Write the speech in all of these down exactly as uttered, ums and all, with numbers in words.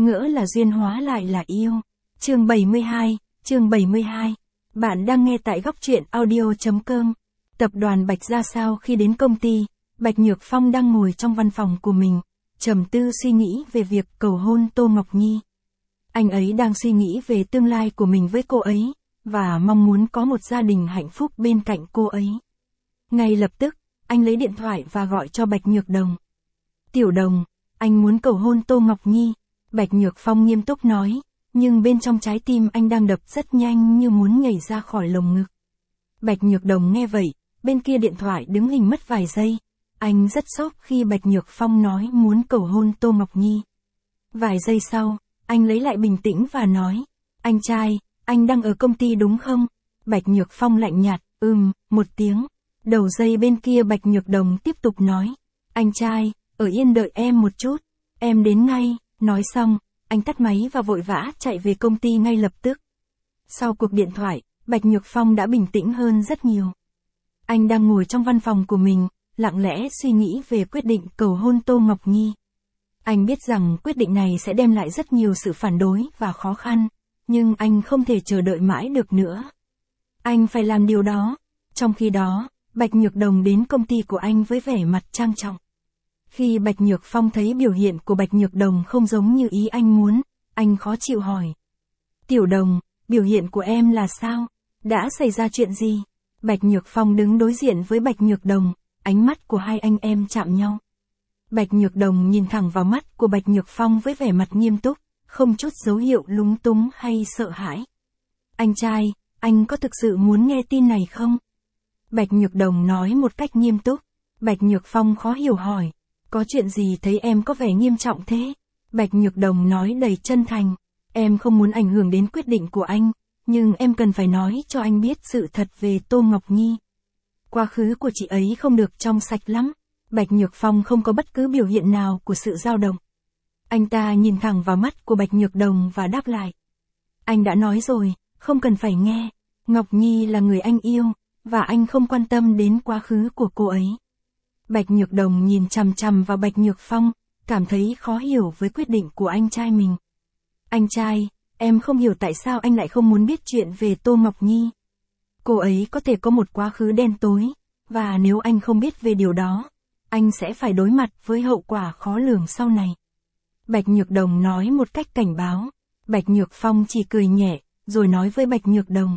ngỡ là duyên hóa lại là yêu. Chương bảy mươi hai, chương bảy mươi hai. Bạn đang nghe tại góc truyện audio chấm com. Tập đoàn Bạch ra sao khi đến công ty, Bạch Nhược Phong đang ngồi trong văn phòng của mình, trầm tư suy nghĩ về việc cầu hôn Tô Ngọc Nhi. Anh ấy đang suy nghĩ về tương lai của mình với cô ấy, và mong muốn có một gia đình hạnh phúc bên cạnh cô ấy. Ngay lập tức, anh lấy điện thoại và gọi cho Bạch Nhược Đồng. Tiểu Đồng, anh muốn cầu hôn Tô Ngọc Nhi. Bạch Nhược Phong nghiêm túc nói, nhưng bên trong trái tim anh đang đập rất nhanh như muốn nhảy ra khỏi lồng ngực. Bạch Nhược Đồng nghe vậy, bên kia điện thoại đứng hình mất vài giây. Anh rất sốc khi Bạch Nhược Phong nói muốn cầu hôn Tô Ngọc Nhi. Vài giây sau, anh lấy lại bình tĩnh và nói, anh trai, anh đang ở công ty đúng không? Bạch Nhược Phong lạnh nhạt, ừm, một tiếng. Đầu dây bên kia Bạch Nhược Đồng tiếp tục nói, anh trai, ở yên đợi em một chút, em đến ngay. Nói xong, anh tắt máy và vội vã chạy về công ty ngay lập tức. Sau cuộc điện thoại, Bạch Nhược Phong đã bình tĩnh hơn rất nhiều. Anh đang ngồi trong văn phòng của mình, lặng lẽ suy nghĩ về quyết định cầu hôn Tô Ngọc Nhi. Anh biết rằng quyết định này sẽ đem lại rất nhiều sự phản đối và khó khăn, nhưng anh không thể chờ đợi mãi được nữa. Anh phải làm điều đó. Trong khi đó, Bạch Nhược Đồng đến công ty của anh với vẻ mặt trang trọng. Khi Bạch Nhược Phong thấy biểu hiện của Bạch Nhược Đồng không giống như ý anh muốn, anh khó chịu hỏi. Tiểu Đồng, biểu hiện của em là sao? Đã xảy ra chuyện gì? Bạch Nhược Phong đứng đối diện với Bạch Nhược Đồng, ánh mắt của hai anh em chạm nhau. Bạch Nhược Đồng nhìn thẳng vào mắt của Bạch Nhược Phong với vẻ mặt nghiêm túc, không chút dấu hiệu lúng túng hay sợ hãi. Anh trai, anh có thực sự muốn nghe tin này không? Bạch Nhược Đồng nói một cách nghiêm túc. Bạch Nhược Phong khó hiểu hỏi. Có chuyện gì thấy em có vẻ nghiêm trọng thế? Bạch Nhược Đồng nói đầy chân thành. Em không muốn ảnh hưởng đến quyết định của anh, nhưng em cần phải nói cho anh biết sự thật về Tô Ngọc Nhi. Quá khứ của chị ấy không được trong sạch lắm. Bạch Nhược Phong không có bất cứ biểu hiện nào của sự dao động. Anh ta nhìn thẳng vào mắt của Bạch Nhược Đồng và đáp lại. Anh đã nói rồi, không cần phải nghe. Ngọc Nhi là người anh yêu, và anh không quan tâm đến quá khứ của cô ấy. Bạch Nhược Đồng nhìn chằm chằm vào Bạch Nhược Phong, cảm thấy khó hiểu với quyết định của anh trai mình. Anh trai, em không hiểu tại sao anh lại không muốn biết chuyện về Tô Ngọc Nhi. Cô ấy có thể có một quá khứ đen tối, và nếu anh không biết về điều đó, anh sẽ phải đối mặt với hậu quả khó lường sau này. Bạch Nhược Đồng nói một cách cảnh báo. Bạch Nhược Phong chỉ cười nhẹ, rồi nói với Bạch Nhược Đồng.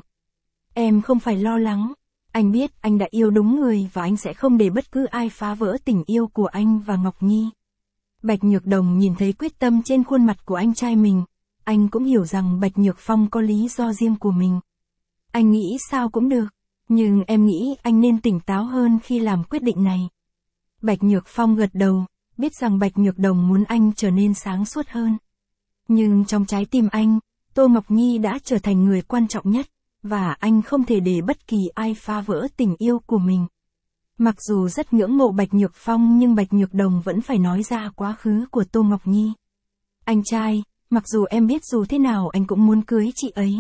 Em không phải lo lắng. Anh biết anh đã yêu đúng người và anh sẽ không để bất cứ ai phá vỡ tình yêu của anh và Ngọc Nhi. Bạch Nhược Đồng nhìn thấy quyết tâm trên khuôn mặt của anh trai mình. Anh cũng hiểu rằng Bạch Nhược Phong có lý do riêng của mình. Anh nghĩ sao cũng được, nhưng em nghĩ anh nên tỉnh táo hơn khi làm quyết định này. Bạch Nhược Phong gật đầu, biết rằng Bạch Nhược Đồng muốn anh trở nên sáng suốt hơn. Nhưng trong trái tim anh, Tô Ngọc Nhi đã trở thành người quan trọng nhất, và anh không thể để bất kỳ ai phá vỡ tình yêu của mình. Mặc dù rất ngưỡng mộ Bạch Nhược Phong nhưng Bạch Nhược Đồng vẫn phải nói ra quá khứ của Tô Ngọc Nhi. Anh trai, mặc dù em biết dù thế nào anh cũng muốn cưới chị ấy.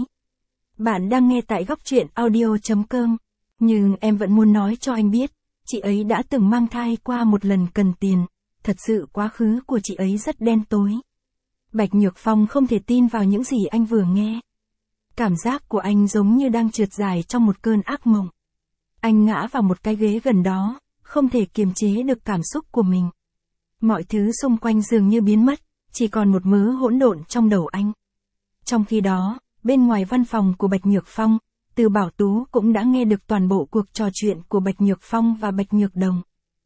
Bạn đang nghe tại góc truyện audio chấm com, nhưng em vẫn muốn nói cho anh biết, chị ấy đã từng mang thai qua một lần cần tiền, thật sự quá khứ của chị ấy rất đen tối. Bạch Nhược Phong không thể tin vào những gì anh vừa nghe. Cảm giác của anh giống như đang trượt dài trong một cơn ác mộng. Anh ngã vào một cái ghế gần đó, không thể kiềm chế được cảm xúc của mình. Mọi thứ xung quanh dường như biến mất, chỉ còn một mớ hỗn độn trong đầu anh. Trong khi đó, bên ngoài văn phòng của Bạch Nhược Phong, Từ Bảo Tú cũng đã nghe được toàn bộ cuộc trò chuyện của Bạch Nhược Phong và Bạch Nhược Đồng.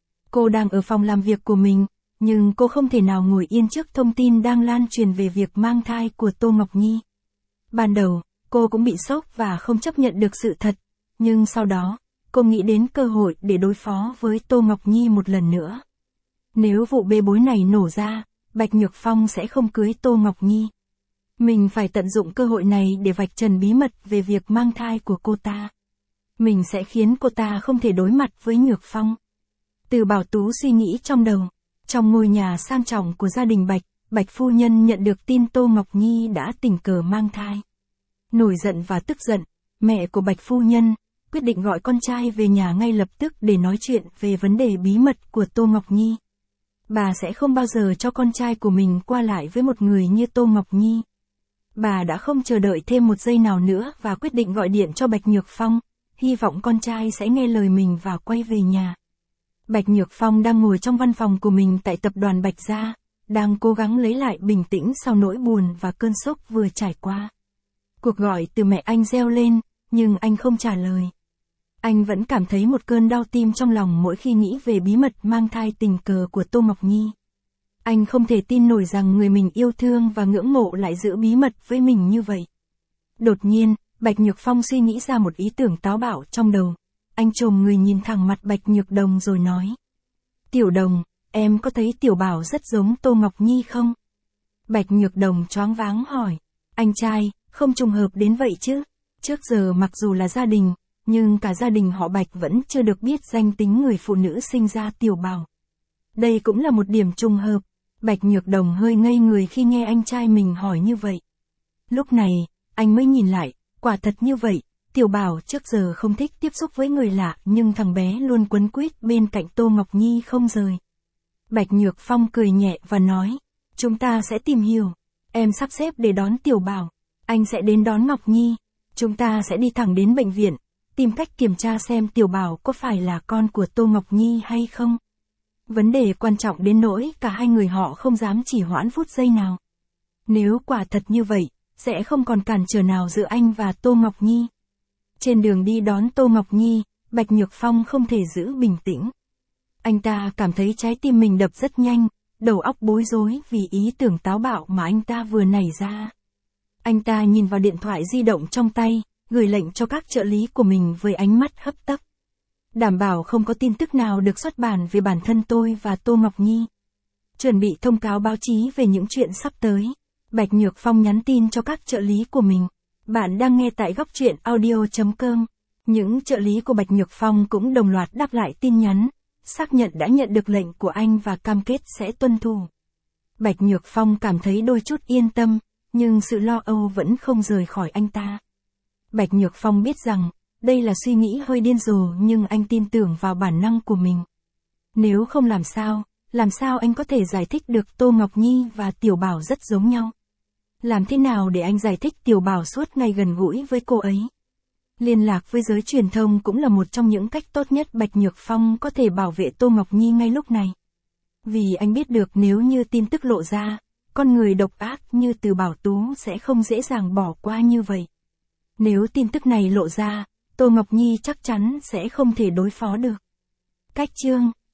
Cô đang ở phòng làm việc của mình, nhưng cô không thể nào ngồi yên trước thông tin đang lan truyền về việc mang thai của Tô Ngọc Nhi. Ban đầu, cô cũng bị sốc và không chấp nhận được sự thật, nhưng sau đó, cô nghĩ đến cơ hội để đối phó với Tô Ngọc Nhi một lần nữa. Nếu vụ bê bối này nổ ra, Bạch Nhược Phong sẽ không cưới Tô Ngọc Nhi. Mình phải tận dụng cơ hội này để vạch trần bí mật về việc mang thai của cô ta. Mình sẽ khiến cô ta không thể đối mặt với Nhược Phong. Từ Bảo Tú suy nghĩ trong đầu. Trong ngôi nhà sang trọng của gia đình Bạch, Bạch phu nhân nhận được tin Tô Ngọc Nhi đã tình cờ mang thai. Nổi giận và tức giận, mẹ của Bạch phu nhân quyết định gọi con trai về nhà ngay lập tức để nói chuyện về vấn đề bí mật của Tô Ngọc Nhi. Bà sẽ không bao giờ cho con trai của mình qua lại với một người như Tô Ngọc Nhi. Bà đã không chờ đợi thêm một giây nào nữa và quyết định gọi điện cho Bạch Nhược Phong, hy vọng con trai sẽ nghe lời mình và quay về nhà. Bạch Nhược Phong đang ngồi trong văn phòng của mình tại tập đoàn Bạch Gia, đang cố gắng lấy lại bình tĩnh sau nỗi buồn và cơn sốc vừa trải qua. Cuộc gọi từ mẹ anh reo lên, nhưng anh không trả lời. Anh vẫn cảm thấy một cơn đau tim trong lòng mỗi khi nghĩ về bí mật mang thai tình cờ của Tô Ngọc Nhi. Anh không thể tin nổi rằng người mình yêu thương và ngưỡng mộ lại giữ bí mật với mình như vậy. Đột nhiên, Bạch Nhược Phong suy nghĩ ra một ý tưởng táo bạo trong đầu. Anh chồm người nhìn thẳng mặt Bạch Nhược Đồng rồi nói. Tiểu Đồng, em có thấy Tiểu Bảo rất giống Tô Ngọc Nhi không? Bạch Nhược Đồng choáng váng hỏi. Anh trai, không trùng hợp đến vậy chứ. Trước giờ mặc dù là gia đình, nhưng cả gia đình họ Bạch vẫn chưa được biết danh tính người phụ nữ sinh ra Tiểu Bảo. Đây cũng là một điểm trùng hợp. Bạch Nhược Đồng hơi ngây người khi nghe anh trai mình hỏi như vậy. Lúc này, anh mới nhìn lại, quả thật như vậy, Tiểu Bảo trước giờ không thích tiếp xúc với người lạ nhưng thằng bé luôn quấn quýt bên cạnh Tô Ngọc Nhi không rời. Bạch Nhược Phong cười nhẹ và nói, chúng ta sẽ tìm hiểu, em sắp xếp để đón Tiểu Bảo, anh sẽ đến đón Ngọc Nhi, chúng ta sẽ đi thẳng đến bệnh viện, tìm cách kiểm tra xem Tiểu Bảo có phải là con của Tô Ngọc Nhi hay không. Vấn đề quan trọng đến nỗi cả hai người họ không dám chỉ hoãn phút giây nào. Nếu quả thật như vậy, sẽ không còn cản trở nào giữa anh và Tô Ngọc Nhi. Trên đường đi đón Tô Ngọc Nhi, Bạch Nhược Phong không thể giữ bình tĩnh. Anh ta cảm thấy trái tim mình đập rất nhanh, đầu óc bối rối vì ý tưởng táo bạo mà anh ta vừa nảy ra. Anh ta nhìn vào điện thoại di động trong tay, gửi lệnh cho các trợ lý của mình với ánh mắt hấp tấp. Đảm bảo không có tin tức nào được xuất bản về bản thân tôi và Tô Ngọc Nhi. Chuẩn bị thông cáo báo chí về những chuyện sắp tới. Bạch Nhược Phong nhắn tin cho các trợ lý của mình. Bạn đang nghe tại góc truyện audio chấm com. Những trợ lý của Bạch Nhược Phong cũng đồng loạt đáp lại tin nhắn, xác nhận đã nhận được lệnh của anh và cam kết sẽ tuân thủ. Bạch Nhược Phong cảm thấy đôi chút yên tâm, nhưng sự lo âu vẫn không rời khỏi anh ta. Bạch Nhược Phong biết rằng, đây là suy nghĩ hơi điên rồ nhưng anh tin tưởng vào bản năng của mình. Nếu không làm sao, làm sao anh có thể giải thích được Tô Ngọc Nhi và Tiểu Bảo rất giống nhau? Làm thế nào để anh giải thích Tiểu Bảo suốt ngày gần gũi với cô ấy? Liên lạc với giới truyền thông cũng là một trong những cách tốt nhất Bạch Nhược Phong có thể bảo vệ Tô Ngọc Nhi ngay lúc này. Vì anh biết được nếu như tin tức lộ ra, con người độc ác như Từ Bảo Tú sẽ không dễ dàng bỏ qua như vậy. Nếu tin tức này lộ ra, Tô Ngọc Nhi chắc chắn sẽ không thể đối phó được. Cách chương